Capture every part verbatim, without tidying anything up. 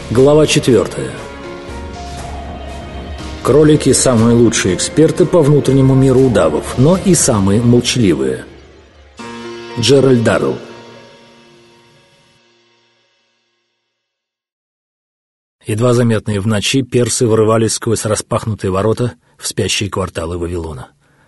Глава четвертая. Кролики – самые лучшие эксперты по внутреннему миру удавов, но и самые молчаливые. Джеральд Даррелл. Едва заметные в ночи, персы вырывались сквозь распахнутые ворота в спящие кварталы Вавилона.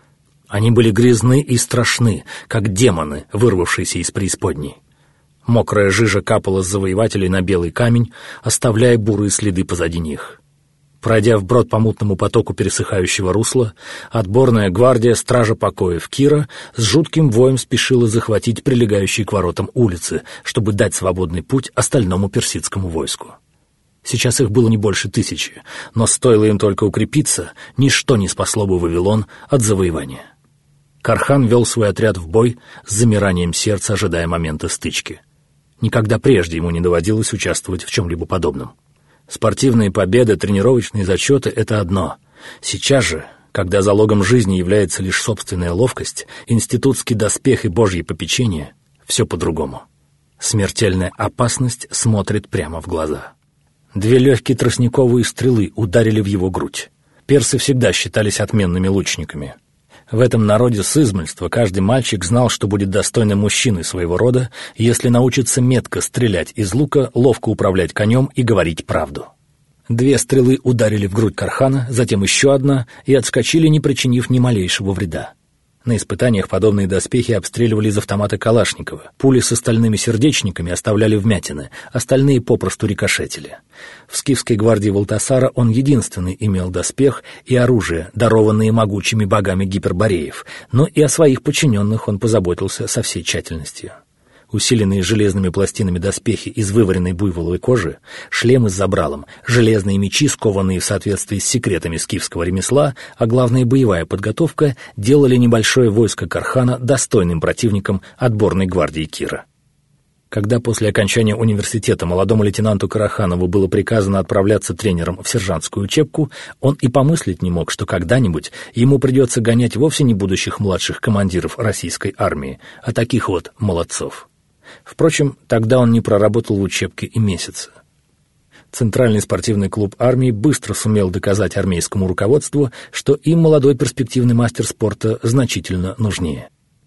Они были грязны и страшны, как демоны, вырвавшиеся из преисподней. Мокрая жижа капала с завоевателей на белый камень, оставляя бурые следы позади них. Пройдя вброд по мутному потоку пересыхающего русла, отборная гвардия стража покоев Кира с жутким воем спешила захватить прилегающие к воротам улицы, чтобы дать свободный путь остальному персидскому войску. Сейчас их было не больше тысячи, но стоило им только укрепиться, ничто не спасло бы Вавилон от завоевания. Кархан вел свой отряд в бой с замиранием сердца, ожидая момента стычки. Никогда прежде ему не доводилось участвовать в чем-либо подобном. Спортивные победы, тренировочные зачеты — это одно. Сейчас же, когда залогом жизни является лишь собственная ловкость, институтский доспех и божье попечение, все по-другому. Смертельная опасность смотрит прямо в глаза. Две легкие тростниковые стрелы ударили в его грудь. Персы всегда считались отменными лучниками. В этом народе с измальства каждый мальчик знал, что будет достойным мужчиной своего рода, если научится метко стрелять из лука, ловко управлять конем и говорить правду. Две стрелы ударили в грудь Кархана, затем еще одна, и отскочили, не причинив ни малейшего вреда. На испытаниях подобные доспехи обстреливали из автомата Калашникова. Пули с остальными сердечниками оставляли вмятины, остальные попросту рикошетили. В скифской гвардии Валтасара он единственный имел доспех и оружие, дарованные могучими богами гипербореев, но и о своих подчиненных он позаботился со всей тщательностью. Усиленные железными пластинами доспехи из вываренной буйволовой кожи, шлемы с забралом, железные мечи, скованные в соответствии с секретами скифского ремесла, а главное боевая подготовка, делали небольшое войско Кархана достойным противником отборной гвардии Кира. Когда после окончания университета молодому лейтенанту Караханову было приказано отправляться тренером в сержантскую учебку, он и помыслить не мог, что когда-нибудь ему придется гонять вовсе не будущих младших командиров российской армии, а таких вот молодцов. Впрочем, тогда он не проработал в учебке и месяца. Центральный спортивный клуб армии быстро сумел доказать армейскому руководству, что им молодой перспективный мастер спорта значительно нужнее.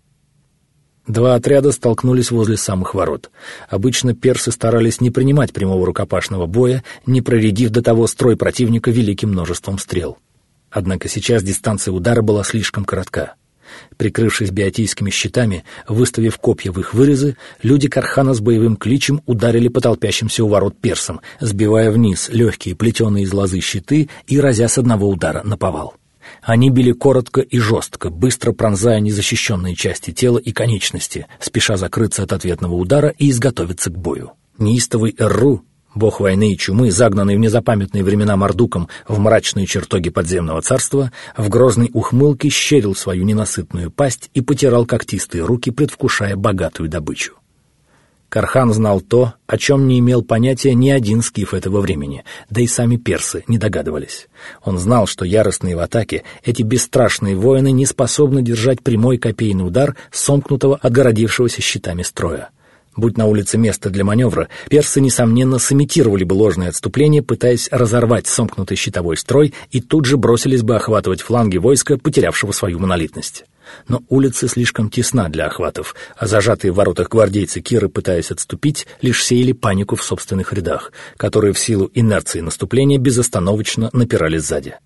Два отряда столкнулись возле самых ворот. Обычно персы старались не принимать прямого рукопашного боя, не проредив до того строй противника великим множеством стрел. Однако сейчас дистанция удара была слишком коротка. Прикрывшись биотийскими щитами, выставив копья в их вырезы, люди Кархана с боевым кличем ударили по толпящимся у ворот персам, сбивая вниз легкие плетеные из лозы щиты и разя с одного удара наповал. Они били коротко и жестко, быстро пронзая незащищенные части тела и конечности, спеша закрыться от ответного удара и изготовиться к бою. Неистовый Эрру, бог войны и чумы, загнанный в незапамятные времена Мардуком в мрачные чертоги подземного царства, в грозной ухмылке щерил свою ненасытную пасть и потирал когтистые руки, предвкушая богатую добычу. Кархан знал то, о чем не имел понятия ни один скиф этого времени, да и сами персы не догадывались. Он знал, что яростные в атаке, эти бесстрашные воины не способны держать прямой копейный удар сомкнутого, отгородившегося щитами строя. Будь на улице место для маневра, персы, несомненно, сымитировали бы ложное отступление, пытаясь разорвать сомкнутый щитовой строй, и тут же бросились бы охватывать фланги войска, потерявшего свою монолитность. Но улица слишком тесна для охватов, а зажатые в воротах гвардейцы Киры, пытаясь отступить, лишь сеяли панику в собственных рядах, которые в силу инерции наступления безостановочно напирали сзади.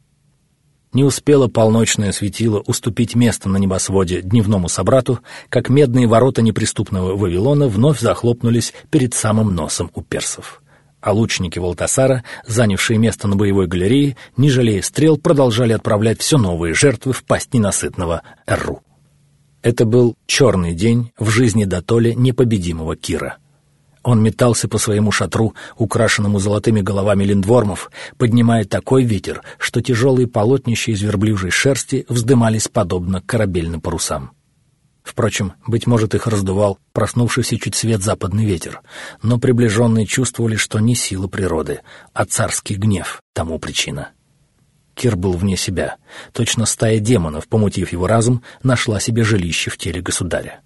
Не успело полночное светило уступить место на небосводе дневному собрату, как медные ворота неприступного Вавилона вновь захлопнулись перед самым носом у персов. А лучники Валтасара, занявшие место на боевой галерее, не жалея стрел, продолжали отправлять все новые жертвы в пасть ненасытного Эрру. Это был черный день в жизни дотоле непобедимого Кира. Он метался по своему шатру, украшенному золотыми головами линдвормов, поднимая такой ветер, что тяжелые полотнища из верблюжьей шерсти вздымались подобно корабельным парусам. Впрочем, быть может, их раздувал проснувшийся чуть свет западный ветер, но приближенные чувствовали, что не сила природы, а царский гнев тому причина. Кир был вне себя. Точно стая демонов, помутив его разум, нашла себе жилище в теле государя.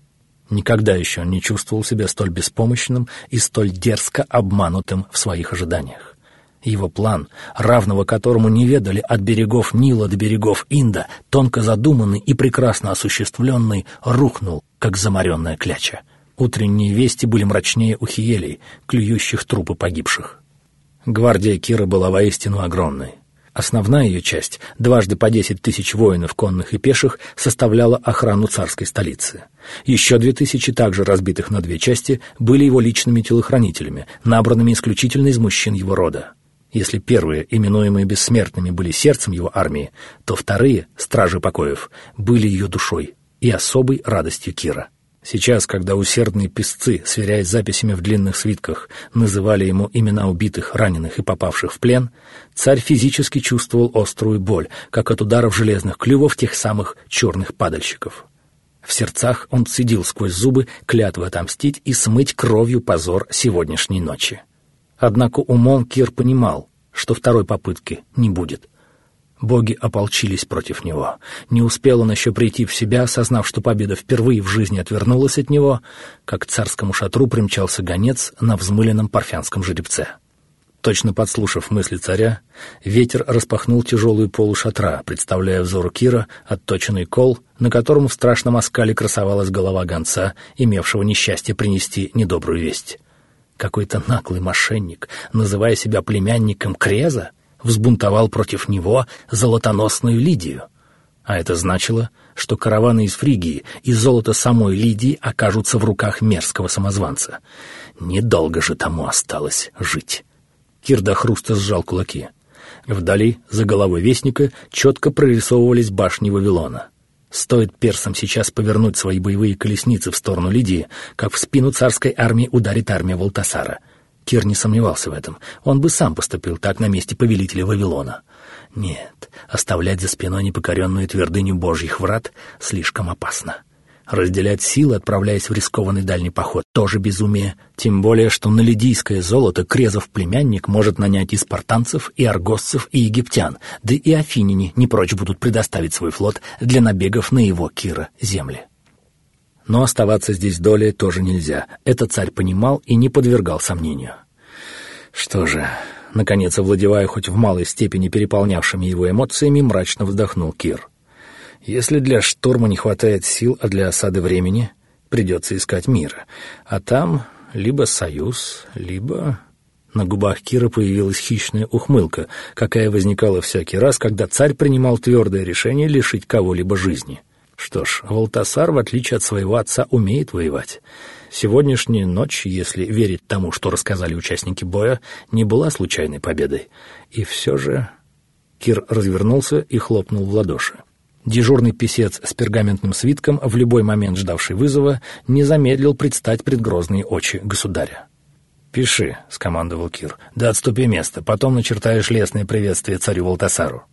Никогда еще он не чувствовал себя столь беспомощным и столь дерзко обманутым в своих ожиданиях. Его план, равного которому не ведали от берегов Нила до берегов Инда, тонко задуманный и прекрасно осуществленный, рухнул, как заморенная кляча. Утренние вести были мрачнее ухиелей, клюющих трупы погибших. Гвардия Кира была воистину огромной. Основная ее часть, дважды по десять тысяч воинов конных и пеших, составляла охрану царской столицы. Еще две тысячи, также разбитых на две части, были его личными телохранителями, набранными исключительно из мужчин его рода. Если первые, именуемые бессмертными, были сердцем его армии, то вторые, стражи покоев, были ее душой и особой радостью Кира. Сейчас, когда усердные писцы, сверяясь с записями в длинных свитках, называли ему имена убитых, раненых и попавших в плен, царь физически чувствовал острую боль, как от ударов железных клювов тех самых черных падальщиков. В сердцах он цедил сквозь зубы клятвы отомстить и смыть кровью позор сегодняшней ночи. Однако умом Кир понимал, что второй попытки не будет. Боги ополчились против него. Не успел он еще прийти в себя, осознав, что победа впервые в жизни отвернулась от него, как к царскому шатру примчался гонец на взмыленном парфянском жеребце. Точно подслушав мысли царя, ветер распахнул тяжелую полу шатра, представляя взору Кира отточенный кол, на котором в страшном оскале красовалась голова гонца, имевшего несчастье принести недобрую весть. Какой-то наглый мошенник, называя себя племянником Креза, взбунтовал против него золотоносную Лидию. А это значило, что караваны из Фригии и золото самой Лидии окажутся в руках мерзкого самозванца. Недолго же тому осталось жить. Кир до хруста сжал кулаки. Вдали, за головой вестника, четко прорисовывались башни Вавилона. Стоит персам сейчас повернуть свои боевые колесницы в сторону Лидии, как в спину царской армии ударит армия Валтасара. Кир не сомневался в этом. Он бы сам поступил так на месте повелителя Вавилона. Нет, оставлять за спиной непокоренную твердыню божьих врат слишком опасно. Разделять силы, отправляясь в рискованный дальний поход, тоже безумие. Тем более, что на лидийское золото Крезов племянник может нанять и спартанцев, и аргосцев, и египтян, да и афиняне не прочь будут предоставить свой флот для набегов на его, Кира, земли. Но оставаться здесь долей тоже нельзя. Это царь понимал и не подвергал сомнению. Что же, наконец, овладевая хоть в малой степени переполнявшими его эмоциями, мрачно вздохнул Кир. Если для штурма не хватает сил, а для осады времени, придется искать мира. А там либо союз, либо... На губах Кира появилась хищная ухмылка, какая возникала всякий раз, когда царь принимал твердое решение лишить кого-либо жизни. Что ж, Валтасар, в отличие от своего отца, умеет воевать. Сегодняшняя ночь, если верить тому, что рассказали участники боя, не была случайной победой. И все же... Кир развернулся и хлопнул в ладоши. Дежурный писец с пергаментным свитком, в любой момент ждавший вызова, не замедлил предстать пред грозные очи государя. «Пиши», — скомандовал Кир, — «да отступи место, потом начертаешь лестное приветствие царю Валтасару».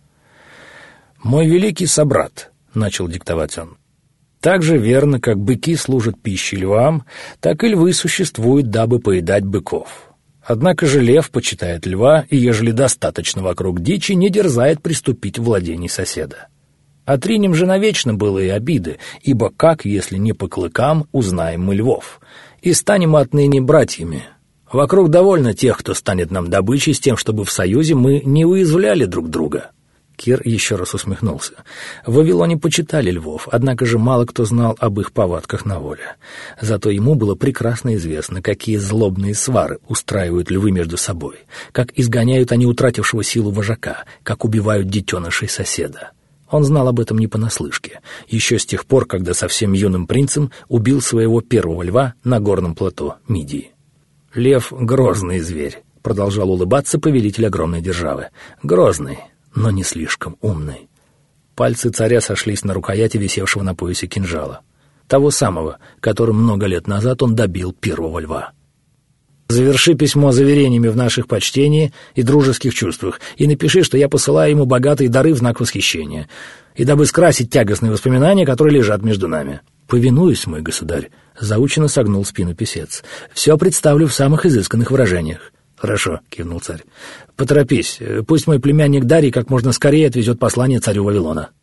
«Мой великий собрат», — начал диктовать он, — «так же верно, как быки служат пищей львам, так и львы существуют, дабы поедать быков. Однако же лев почитает льва, и, ежели достаточно вокруг дичи, не дерзает приступить в владение соседа. Отринем же навечно былые обиды, ибо как, если не по клыкам, узнаем мы львов, и станем отныне братьями. Вокруг довольно тех, кто станет нам добычей, с тем, чтобы в союзе мы не уязвляли друг друга». Кир еще раз усмехнулся. В Вавилоне почитали львов, однако же мало кто знал об их повадках на воле. Зато ему было прекрасно известно, какие злобные свары устраивают львы между собой, как изгоняют они утратившего силу вожака, как убивают детенышей соседа. Он знал об этом не понаслышке, еще с тех пор, когда совсем юным принцем убил своего первого льва на горном плато Мидии. «Лев — грозный зверь», — продолжал улыбаться повелитель огромной державы. «Грозный, но не слишком умный». Пальцы царя сошлись на рукояти висевшего на поясе кинжала, того самого, которым много лет назад он добил первого льва. «Заверши письмо заверениями в наших почтении и дружеских чувствах и напиши, что я посылаю ему богатые дары в знак восхищения, и дабы скрасить тягостные воспоминания, которые лежат между нами». «Повинуюсь, мой государь», — заученно согнул спину писец. «Все представлю в самых изысканных выражениях». «Хорошо», — кивнул царь. «Поторопись, пусть мой племянник Дарий как можно скорее отвезет послание царю Вавилона».